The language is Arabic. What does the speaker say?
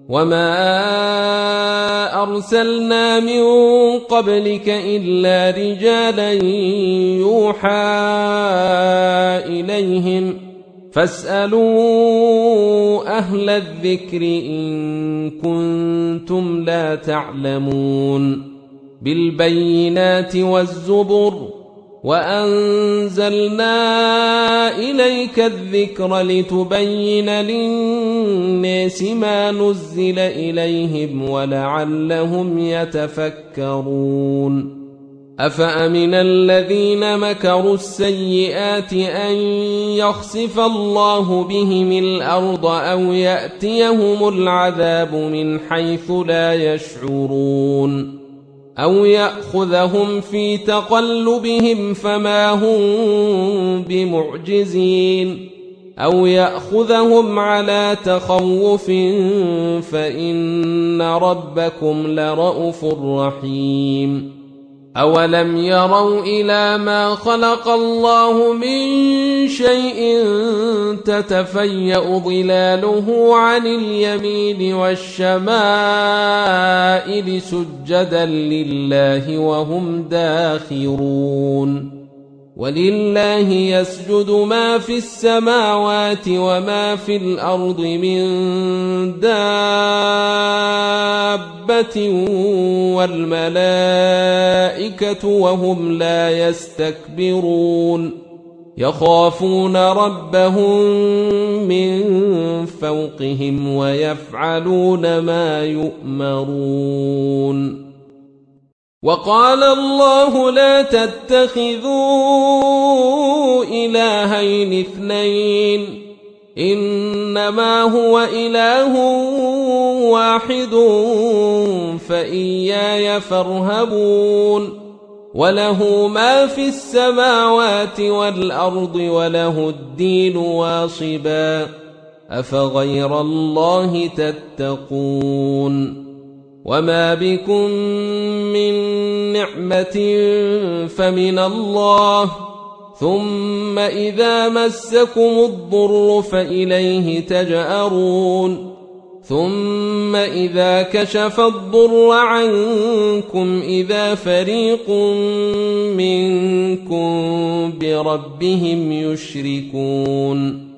وما أرسلنا من قبلك إلا رجالا يوحى إليهم فاسألوا أهل الذكر إن كنتم لا تعلمون بالبينات والزبر وأنزلنا إليك الذكر لتبين للناس ما نزل إليهم ولعلهم يتفكرون أفأمن الذين مكروا السيئات أن يخسف الله بهم الأرض أو يأتيهم العذاب من حيث لا يشعرون أو يأخذهم في تقلبهم فما هم بمعجزين أو يأخذهم على تخوف فإن ربكم لرءوف رحيم أولم يروا إلى ما خلق الله من شيء تتفيأ ظلاله عن اليمين والشمائل سجدا لله وهم داخرون ولله يسجد ما في السماوات وما في الأرض من دابة والملائكة وهم لا يستكبرون يخافون ربهم من فوقهم ويفعلون ما يؤمرون وقال الله لا تتخذوا إلهين اثنين إنما هو إله واحد فإياي فارهبون وله ما في السماوات والأرض وله الدين واصبا أفغير الله تتقون وما بكم من نعمة فمن الله ثم إذا مسكم الضر فإليه تجأرون ثم إذا كشف الضر عنكم إذا فريق منكم بربهم يشركون